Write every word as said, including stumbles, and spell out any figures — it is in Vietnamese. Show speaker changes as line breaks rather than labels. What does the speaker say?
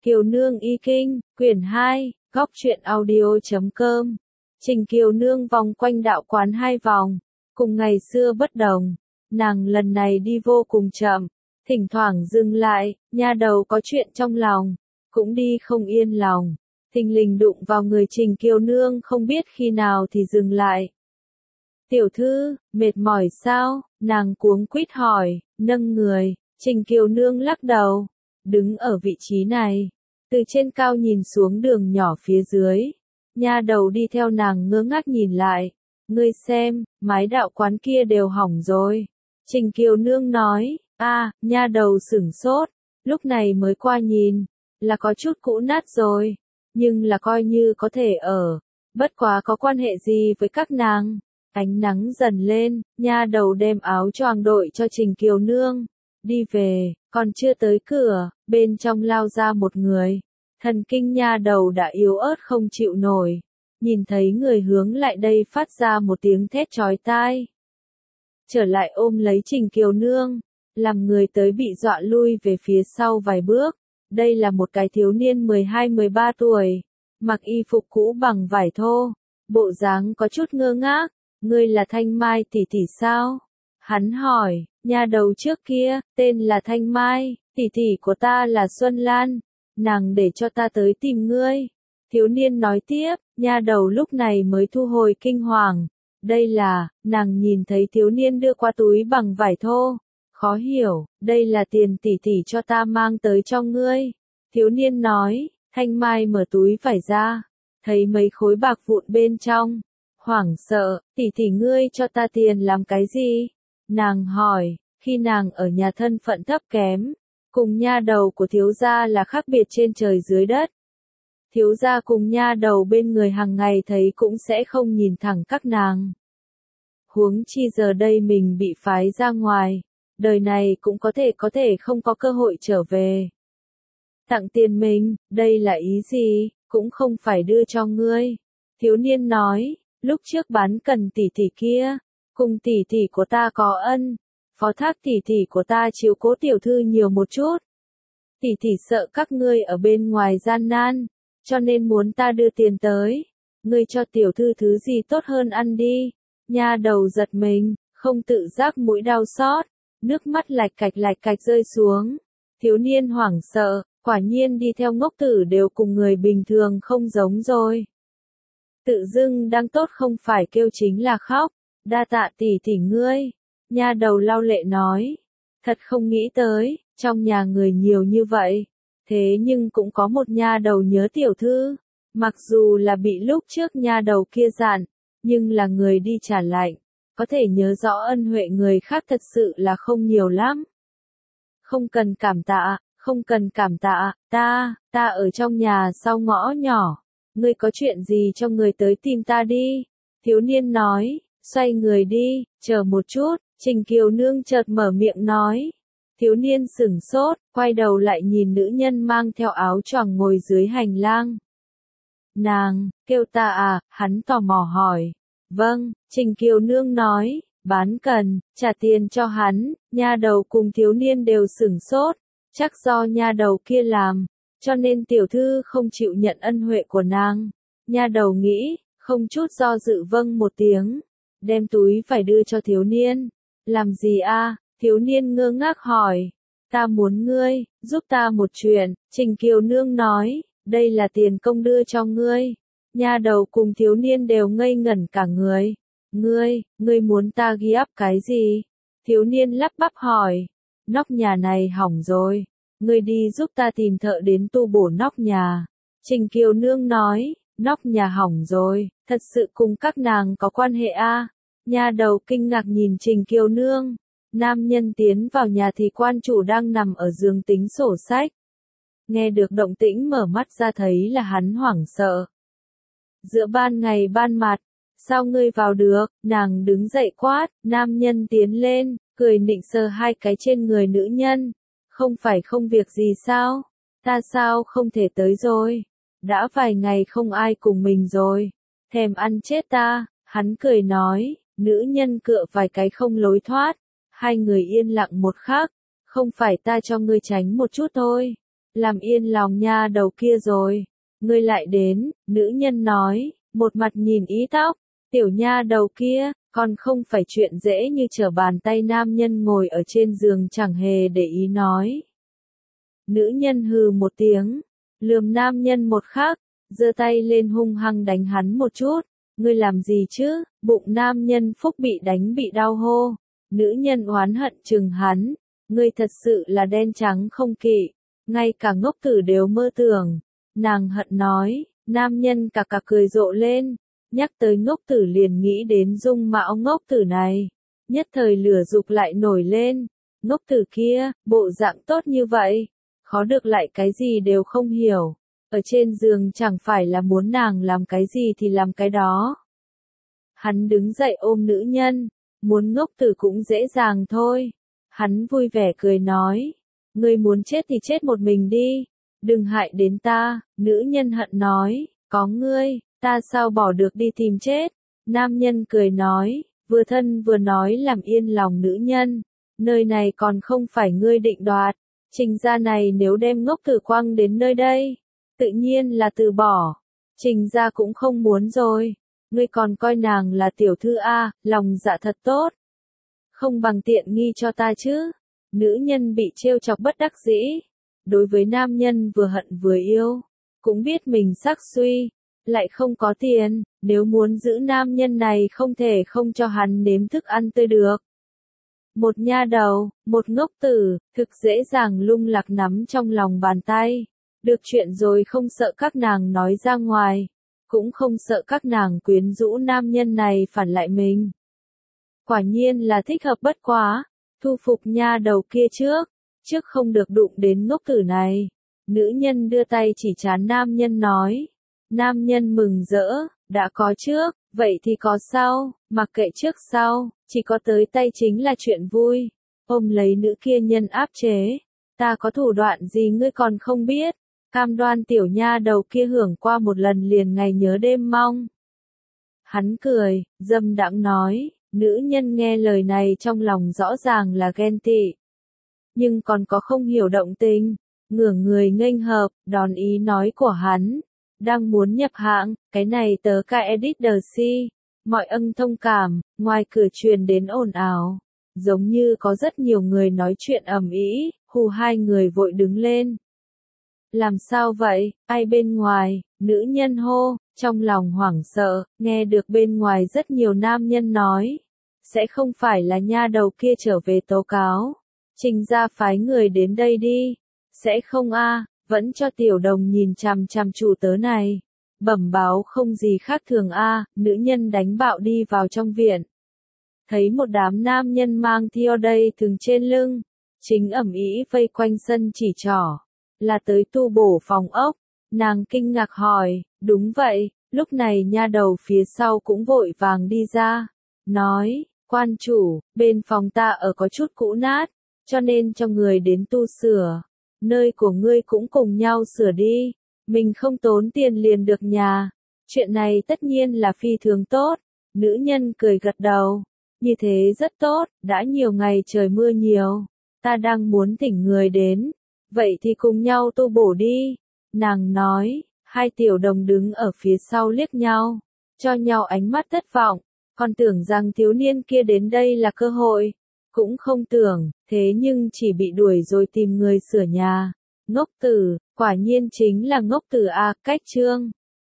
Kiều Nương Y Kinh, quyển hai, góc truyện audio chấm com. Trình Kiều Nương vòng quanh đạo quán hai vòng, cùng ngày xưa bất đồng, nàng lần này đi vô cùng chậm, thỉnh thoảng dừng lại, nha đầu có chuyện trong lòng, cũng đi không yên lòng, thình lình đụng vào người Trình Kiều Nương không biết khi nào thì dừng lại. Tiểu thư, mệt mỏi sao? Nàng cuống quýt hỏi, nâng người, Trình Kiều Nương lắc đầu, đứng ở vị trí này, từ trên cao nhìn xuống đường nhỏ phía dưới, nha đầu đi theo nàng ngơ ngác nhìn lại, ngươi xem, mái đạo quán kia đều hỏng rồi. Trình Kiều Nương nói, a, nha đầu sửng sốt, lúc này mới qua nhìn, là có chút cũ nát rồi, nhưng là coi như có thể ở, bất quá có quan hệ gì với các nàng. Ánh nắng dần lên, nha đầu đem áo choàng đội cho Trình Kiều Nương, đi về, còn chưa tới cửa, bên trong lao ra một người, thần kinh nha đầu đã yếu ớt không chịu nổi, nhìn thấy người hướng lại đây phát ra một tiếng thét chói tai. Trở lại ôm lấy Trình Kiều Nương, làm người tới bị dọa lui về phía sau vài bước, đây là một cái thiếu niên mười hai mười ba tuổi, mặc y phục cũ bằng vải thô, bộ dáng có chút ngơ ngác. Ngươi là Thanh Mai tỷ tỷ sao? Hắn hỏi, nha đầu trước kia, tên là Thanh Mai, tỷ tỷ của ta là Xuân Lan, nàng để cho ta tới tìm ngươi. Thiếu niên nói tiếp, nha đầu lúc này mới thu hồi kinh hoàng. Đây là, nàng nhìn thấy thiếu niên đưa qua túi bằng vải thô. Khó hiểu, đây là tiền tỷ tỷ cho ta mang tới cho ngươi. Thiếu niên nói, Thanh Mai mở túi vải ra, thấy mấy khối bạc vụn bên trong. Hoảng sợ, tỷ tỷ ngươi cho ta tiền làm cái gì? Nàng hỏi, khi nàng ở nhà thân phận thấp kém, cùng nha đầu của thiếu gia là khác biệt trên trời dưới đất. Thiếu gia cùng nha đầu bên người hàng ngày thấy cũng sẽ không nhìn thẳng các nàng. Huống chi giờ đây mình bị phái ra ngoài, đời này cũng có thể có thể không có cơ hội trở về. Tặng tiền mình, đây là ý gì, cũng không phải đưa cho ngươi. Thiếu niên nói. Lúc trước bán cần tỷ tỷ kia, cùng tỷ tỷ của ta có ân, phó thác tỷ tỷ của ta chiếu cố tiểu thư nhiều một chút. Tỷ tỷ sợ các ngươi ở bên ngoài gian nan, cho nên muốn ta đưa tiền tới. Ngươi cho tiểu thư thứ gì tốt hơn ăn đi. Nha đầu giật mình, không tự giác mũi đau xót, nước mắt lạch cạch lạch cạch rơi xuống. Thiếu niên hoảng sợ, quả nhiên đi theo ngốc tử đều cùng người bình thường không giống rồi. Tự dưng đang tốt không phải kêu chính là khóc, đa tạ tỷ tỷ ngươi, nha đầu lau lệ nói, thật không nghĩ tới, trong nhà người nhiều như vậy, thế nhưng cũng có một nha đầu nhớ tiểu thư, mặc dù là bị lúc trước nha đầu kia dặn, nhưng là người đi trả lạnh, có thể nhớ rõ ân huệ người khác thật sự là không nhiều lắm. Không cần cảm tạ, không cần cảm tạ, ta, ta ở trong nhà sau ngõ nhỏ. Ngươi có chuyện gì cho người tới tìm ta đi. Thiếu niên nói, xoay người đi, chờ một chút, Trình Kiều Nương chợt mở miệng nói. Thiếu niên sửng sốt, quay đầu lại nhìn nữ nhân mang theo áo choàng ngồi dưới hành lang. Nàng, kêu ta à, hắn tò mò hỏi. Vâng, Trình Kiều Nương nói, bán cần, trả tiền cho hắn, nha đầu cùng thiếu niên đều sửng sốt, chắc do nha đầu kia làm. Cho nên tiểu thư không chịu nhận ân huệ của nàng. Nha đầu nghĩ, không chút do dự vâng một tiếng. Đem túi phải đưa cho thiếu niên. Làm gì a? Thiếu niên ngơ ngác hỏi. Ta muốn ngươi, giúp ta một chuyện. Trình Kiều Nương nói, đây là tiền công đưa cho ngươi. Nha đầu cùng thiếu niên đều ngây ngẩn cả người. Ngươi, ngươi muốn ta ghi ắp cái gì? Thiếu niên lắp bắp hỏi. Nóc nhà này hỏng rồi. Ngươi đi giúp ta tìm thợ đến tu bổ nóc nhà. Trình Kiều Nương nói, nóc nhà hỏng rồi, thật sự cùng các nàng có quan hệ a? À? Nha đầu kinh ngạc nhìn Trình Kiều Nương. Nam nhân tiến vào nhà thì quan chủ đang nằm ở giường tính sổ sách. Nghe được động tĩnh mở mắt ra thấy là hắn hoảng sợ. Giữa ban ngày ban mặt, sao ngươi vào được? Nàng đứng dậy quát, nam nhân tiến lên, cười nịnh sờ hai cái trên người nữ nhân. Không phải không việc gì sao? Ta sao không thể tới rồi? Đã vài ngày không ai cùng mình rồi. Thèm ăn chết ta, hắn cười nói, nữ nhân cựa vài cái không lối thoát. Hai người yên lặng một khắc, không phải ta cho ngươi tránh một chút thôi. làm yên lòng nha đầu kia rồi. Ngươi lại đến, nữ nhân nói, một mặt nhìn ý tóc, tiểu nha đầu kia, còn không phải chuyện dễ như trở bàn tay. Nam nhân ngồi ở trên giường chẳng hề để ý nói. Nữ nhân hừ một tiếng, lườm nam nhân một khắc, giơ tay lên hung hăng đánh hắn một chút. Ngươi làm gì chứ? Bụng nam nhân phúc bị đánh bị đau hô. Nữ nhân oán hận chừng hắn. Ngươi thật sự là đen trắng không kỵ. Ngay cả ngốc tử đều mơ tưởng. Nàng hận nói. Nam nhân cà cà cười rộ lên. Nhắc tới ngốc tử liền nghĩ đến dung mạo ngốc tử này. Nhất thời lửa dục lại nổi lên. Ngốc tử kia, bộ dạng tốt như vậy. Khó được lại cái gì đều không hiểu. Ở trên giường chẳng phải là muốn nàng làm cái gì thì làm cái đó. Hắn đứng dậy ôm nữ nhân. Muốn ngốc tử cũng dễ dàng thôi. Hắn vui vẻ cười nói. Ngươi muốn chết thì chết một mình đi. Đừng hại đến ta. Nữ nhân hận nói. Có ngươi, ta sao bỏ được đi tìm chết. Nam nhân cười nói. Vừa thân vừa nói làm yên lòng nữ nhân. Nơi này còn không phải ngươi định đoạt. Trình gia này nếu đem ngốc tử quăng đến nơi đây, tự nhiên là từ bỏ. Trình gia cũng không muốn rồi. Ngươi còn coi nàng là tiểu thư A, lòng dạ thật tốt. Không bằng tiện nghi cho ta chứ. Nữ nhân bị trêu chọc bất đắc dĩ. Đối với nam nhân vừa hận vừa yêu. Cũng biết mình sắc suy. Lại không có tiền. Nếu muốn giữ nam nhân này không thể không cho hắn nếm thức ăn tươi được. Một nha đầu, một ngốc tử, thực dễ dàng lung lạc nắm trong lòng bàn tay. Được chuyện rồi không sợ các nàng nói ra ngoài. Cũng không sợ các nàng quyến rũ nam nhân này phản lại mình. Quả nhiên là thích hợp bất quá. Thu phục nha đầu kia trước. Trước không được đụng đến ngốc tử này. Nữ nhân đưa tay chỉ trán nam nhân nói. Nam nhân mừng rỡ, đã có trước, vậy thì có sau, mặc kệ trước sau, chỉ có tới tay chính là chuyện vui. Ôm lấy nữ kia nhân áp chế. Ta có thủ đoạn gì ngươi còn không biết. Cam đoan tiểu nha đầu kia hưởng qua một lần liền ngày nhớ đêm mong. Hắn cười, dâm đãng nói, nữ nhân nghe lời này trong lòng rõ ràng là ghen tị. Nhưng còn có không hiểu động tình, ngửa người nghênh hợp, đón ý nói của hắn. Đang muốn nhập hạng, cái này tớ ca edit đờ si. Mọi ân thông cảm, ngoài cửa truyền đến ồn ào. Giống như có rất nhiều người nói chuyện ầm ĩ, hù hai người vội đứng lên. Làm sao vậy, ai bên ngoài, nữ nhân hô, trong lòng hoảng sợ, nghe được bên ngoài rất nhiều nam nhân nói. Sẽ không phải là nha đầu kia trở về tố cáo. Trình gia phái người đến đây đi. Sẽ không a, vẫn cho tiểu đồng nhìn chằm chằm chủ tớ này. Bẩm báo không gì khác thường a, nữ nhân đánh bạo đi vào trong viện. Thấy một đám nam nhân mang theo đây thường trên lưng. Chính ẩm ĩ vây quanh sân chỉ trỏ. Là tới tu bổ phòng ốc. Nàng kinh ngạc hỏi, đúng vậy, lúc này nha đầu phía sau cũng vội vàng đi ra. Nói, quan chủ, bên phòng ta ở có chút cũ nát, cho nên cho người đến tu sửa. Nơi của ngươi cũng cùng nhau sửa đi. Mình không tốn tiền liền được nhà. Chuyện này tất nhiên là phi thường tốt. Nữ nhân cười gật đầu. Như thế rất tốt, đã nhiều ngày trời mưa nhiều. Ta đang muốn thỉnh người đến. Vậy thì cùng nhau tu bổ đi. Nàng nói, hai tiểu đồng đứng ở phía sau liếc nhau. Cho nhau ánh mắt thất vọng. Còn tưởng rằng thiếu niên kia đến đây là cơ hội. Cũng không tưởng, thế nhưng chỉ bị đuổi rồi tìm người sửa nhà. Ngốc tử, quả nhiên chính là ngốc tử a, cách chương.